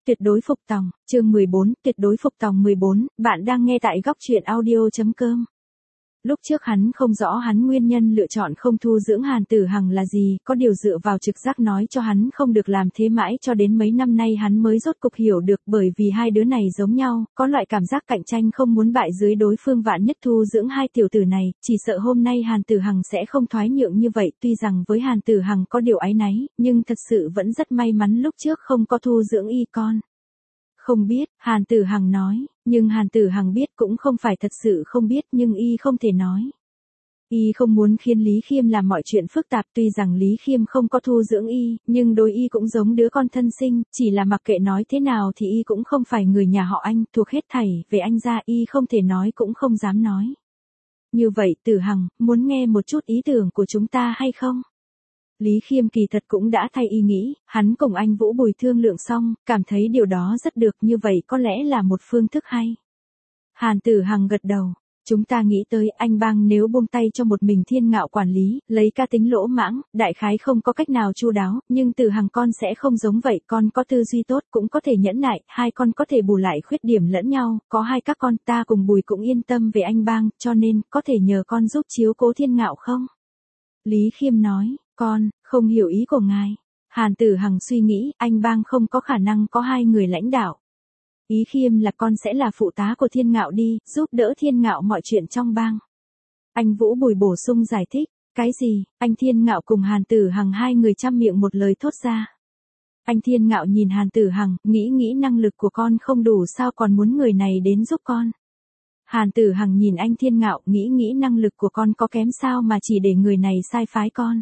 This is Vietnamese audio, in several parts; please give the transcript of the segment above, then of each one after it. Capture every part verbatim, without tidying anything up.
tuyệt đối phục tòng, chương mười bốn, tuyệt đối phục tòng mười bốn, bạn đang nghe tại góc truyện audio.com. Lúc trước hắn không rõ hắn nguyên nhân lựa chọn không thu dưỡng Hàn Tử Hằng là gì, có điều dựa vào trực giác nói cho hắn không được làm thế mãi cho đến mấy năm nay hắn mới rốt cục hiểu được, bởi vì hai đứa này giống nhau, có loại cảm giác cạnh tranh không muốn bại dưới đối phương, vạn nhất thu dưỡng hai tiểu tử này, chỉ sợ hôm nay Hàn Tử Hằng sẽ không thoái nhượng như vậy. Tuy rằng với Hàn Tử Hằng có điều áy náy, nhưng thật sự vẫn rất may mắn lúc trước không có thu dưỡng y con. Không biết, Hàn Tử Hằng nói, nhưng Hàn Tử Hằng biết cũng không phải thật sự không biết, nhưng y không thể nói. Y không muốn khiến Lý Khiêm làm mọi chuyện phức tạp, tuy rằng Lý Khiêm không có thu dưỡng y, nhưng đối y cũng giống đứa con thân sinh, chỉ là mặc kệ nói thế nào thì y cũng không phải người nhà họ Anh, thuộc hết thảy, về anh ra y không thể nói cũng không dám nói. Như vậy Tử Hằng, muốn nghe một chút ý tưởng của chúng ta hay không? Lý Khiêm kỳ thật cũng đã thay y nghĩ, hắn cùng anh Vũ Bùi thương lượng xong, cảm thấy điều đó rất được, như vậy có lẽ là một phương thức hay. Hàn Tử Hằng gật đầu, chúng ta nghĩ tới anh Bang nếu buông tay cho một mình Thiên Ngạo quản lý, lấy ca tính lỗ mãng, đại khái không có cách nào chu đáo, nhưng Tử Hằng con sẽ không giống vậy, con có tư duy tốt, cũng có thể nhẫn nại, hai con có thể bù lại khuyết điểm lẫn nhau, có hai các con, ta cùng Bùi cũng yên tâm về anh Bang, cho nên, có thể nhờ con giúp chiếu cố Thiên Ngạo không? Lý Khiêm nói, con, không hiểu ý của ngài. Hàn Tử Hằng suy nghĩ, anh Bang không có khả năng có hai người lãnh đạo. Ý Khiêm là con sẽ là phụ tá của Thiên Ngạo đi, giúp đỡ Thiên Ngạo mọi chuyện trong bang. Anh Vũ Bùi bổ sung giải thích, cái gì? Anh Thiên Ngạo cùng Hàn Tử Hằng hai người chăm miệng một lời thốt ra. Anh Thiên Ngạo nhìn Hàn Tử Hằng, nghĩ nghĩ năng lực của con không đủ sao còn muốn người này đến giúp con. Hàn Tử Hằng nhìn anh Thiên Ngạo, nghĩ nghĩ năng lực của con có kém sao mà chỉ để người này sai phái con.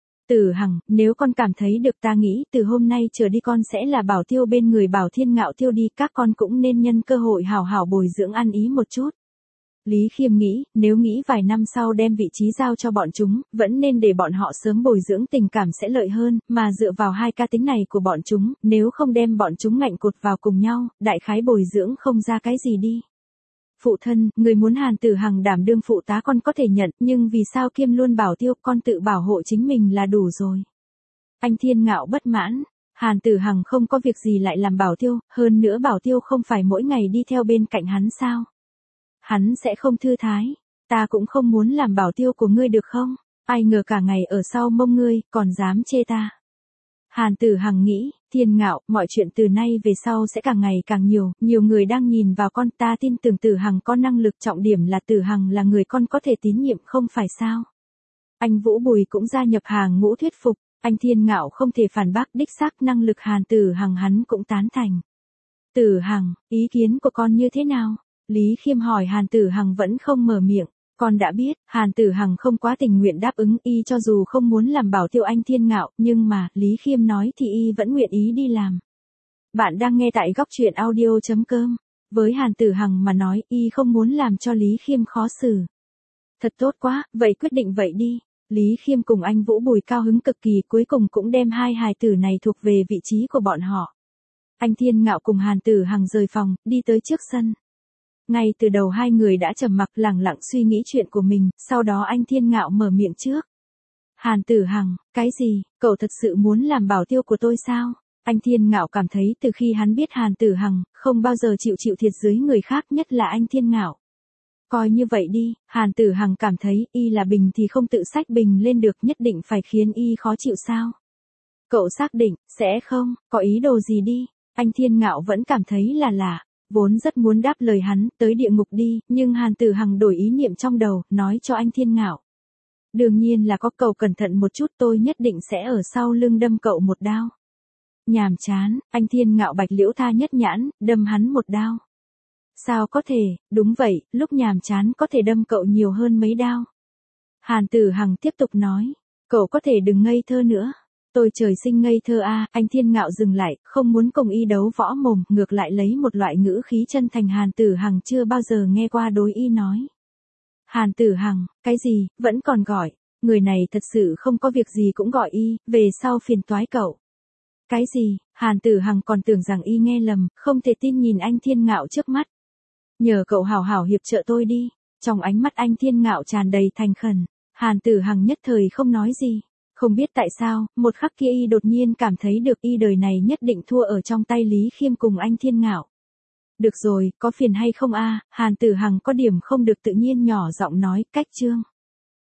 Tử Hằng, nếu con cảm thấy được ta nghĩ từ hôm nay trở đi con sẽ là bảo tiêu bên người Bảo Thiên Ngạo tiêu đi, các con cũng nên nhân cơ hội hảo hảo bồi dưỡng ăn ý một chút. Lý Khiêm nghĩ, nếu nghĩ vài năm sau đem vị trí giao cho bọn chúng, vẫn nên để bọn họ sớm bồi dưỡng tình cảm sẽ lợi hơn, mà dựa vào hai cá tính này của bọn chúng, nếu không đem bọn chúng ngạnh cột vào cùng nhau, đại khái bồi dưỡng không ra cái gì đi. Phụ thân, người muốn Hàn Tử Hằng đảm đương phụ tá con có thể nhận, nhưng vì sao Kiêm luôn bảo tiêu, con tự bảo hộ chính mình là đủ rồi. Anh Thiên Ngạo bất mãn, Hàn Tử Hằng không có việc gì lại làm bảo tiêu, hơn nữa bảo tiêu không phải mỗi ngày đi theo bên cạnh hắn sao? Hắn sẽ không thư thái, ta cũng không muốn làm bảo tiêu của ngươi được không? Ai ngờ cả ngày ở sau mông ngươi, còn dám chê ta. Hàn Tử Hằng nghĩ, Thiên Ngạo, mọi chuyện từ nay về sau sẽ càng ngày càng nhiều, nhiều người đang nhìn vào con, ta tin tưởng Tử Hằng có năng lực, trọng điểm là Tử Hằng là người con có thể tín nhiệm không phải sao. Anh Vũ Bùi cũng gia nhập hàng ngũ thuyết phục, anh Thiên Ngạo không thể phản bác, đích xác năng lực Hàn Tử Hằng hắn cũng tán thành. Tử Hằng, ý kiến của con như thế nào? Lý Khiêm hỏi. Hàn Tử Hằng vẫn không mở miệng. Con đã biết, Hàn Tử Hằng không quá tình nguyện đáp ứng, y cho dù không muốn làm bảo tiêu anh Thiên Ngạo, nhưng mà, Lý Khiêm nói thì y vẫn nguyện ý đi làm. Bạn đang nghe tại góc truyện audio.com. Với Hàn Tử Hằng mà nói, y không muốn làm cho Lý Khiêm khó xử. Thật tốt quá, vậy quyết định vậy đi. Lý Khiêm cùng anh Vũ Bùi cao hứng cực kỳ, cuối cùng cũng đem hai hài tử này thuộc về vị trí của bọn họ. Anh Thiên Ngạo cùng Hàn Tử Hằng rời phòng, đi tới trước sân. Ngay từ đầu hai người đã trầm mặc lẳng lặng suy nghĩ chuyện của mình, sau đó anh Thiên Ngạo mở miệng trước. Hàn Tử Hằng, cái gì, cậu thật sự muốn làm bảo tiêu của tôi sao? Anh Thiên Ngạo cảm thấy từ khi hắn biết Hàn Tử Hằng, không bao giờ chịu chịu thiệt dưới người khác, nhất là anh Thiên Ngạo. Coi như vậy đi, Hàn Tử Hằng cảm thấy y là bình thì không tự xách bình lên được, nhất định phải khiến y khó chịu sao? Cậu xác định, sẽ không, có ý đồ gì đi, anh Thiên Ngạo vẫn cảm thấy là lạ. Vốn rất muốn đáp lời hắn, tới địa ngục đi, nhưng Hàn Tử Hằng đổi ý niệm trong đầu, nói cho anh Thiên Ngạo. Đương nhiên là có, cậu cẩn thận một chút, tôi nhất định sẽ ở sau lưng đâm cậu một đao. Nhàm chán, anh Thiên Ngạo bạch liễu tha nhất nhãn, đâm hắn một đao. Sao có thể, đúng vậy, lúc nhàm chán có thể đâm cậu nhiều hơn mấy đao. Hàn Tử Hằng tiếp tục nói, cậu có thể đừng ngây thơ nữa. Tôi trời sinh ngây thơ a. À, anh Thiên Ngạo dừng lại, không muốn cùng y đấu võ mồm, ngược lại lấy một loại ngữ khí chân thành Hàn Tử Hằng chưa bao giờ nghe qua đối y nói. Hàn Tử Hằng, cái gì, vẫn còn gọi, người này thật sự không có việc gì cũng gọi y, về sau phiền toái cậu. Cái gì, Hàn Tử Hằng còn tưởng rằng y nghe lầm, không thể tin nhìn anh Thiên Ngạo trước mắt. Nhờ cậu hảo hảo hiệp trợ tôi đi, trong ánh mắt anh Thiên Ngạo tràn đầy thành khẩn, Hàn Tử Hằng nhất thời không nói gì. Không biết tại sao, một khắc kia y đột nhiên cảm thấy được y đời này nhất định thua ở trong tay Lý Khiêm cùng anh Thiên Ngạo. Được rồi, có phiền hay không a? Hàn Tử Hằng có điểm không được tự nhiên nhỏ giọng nói, cách Trương.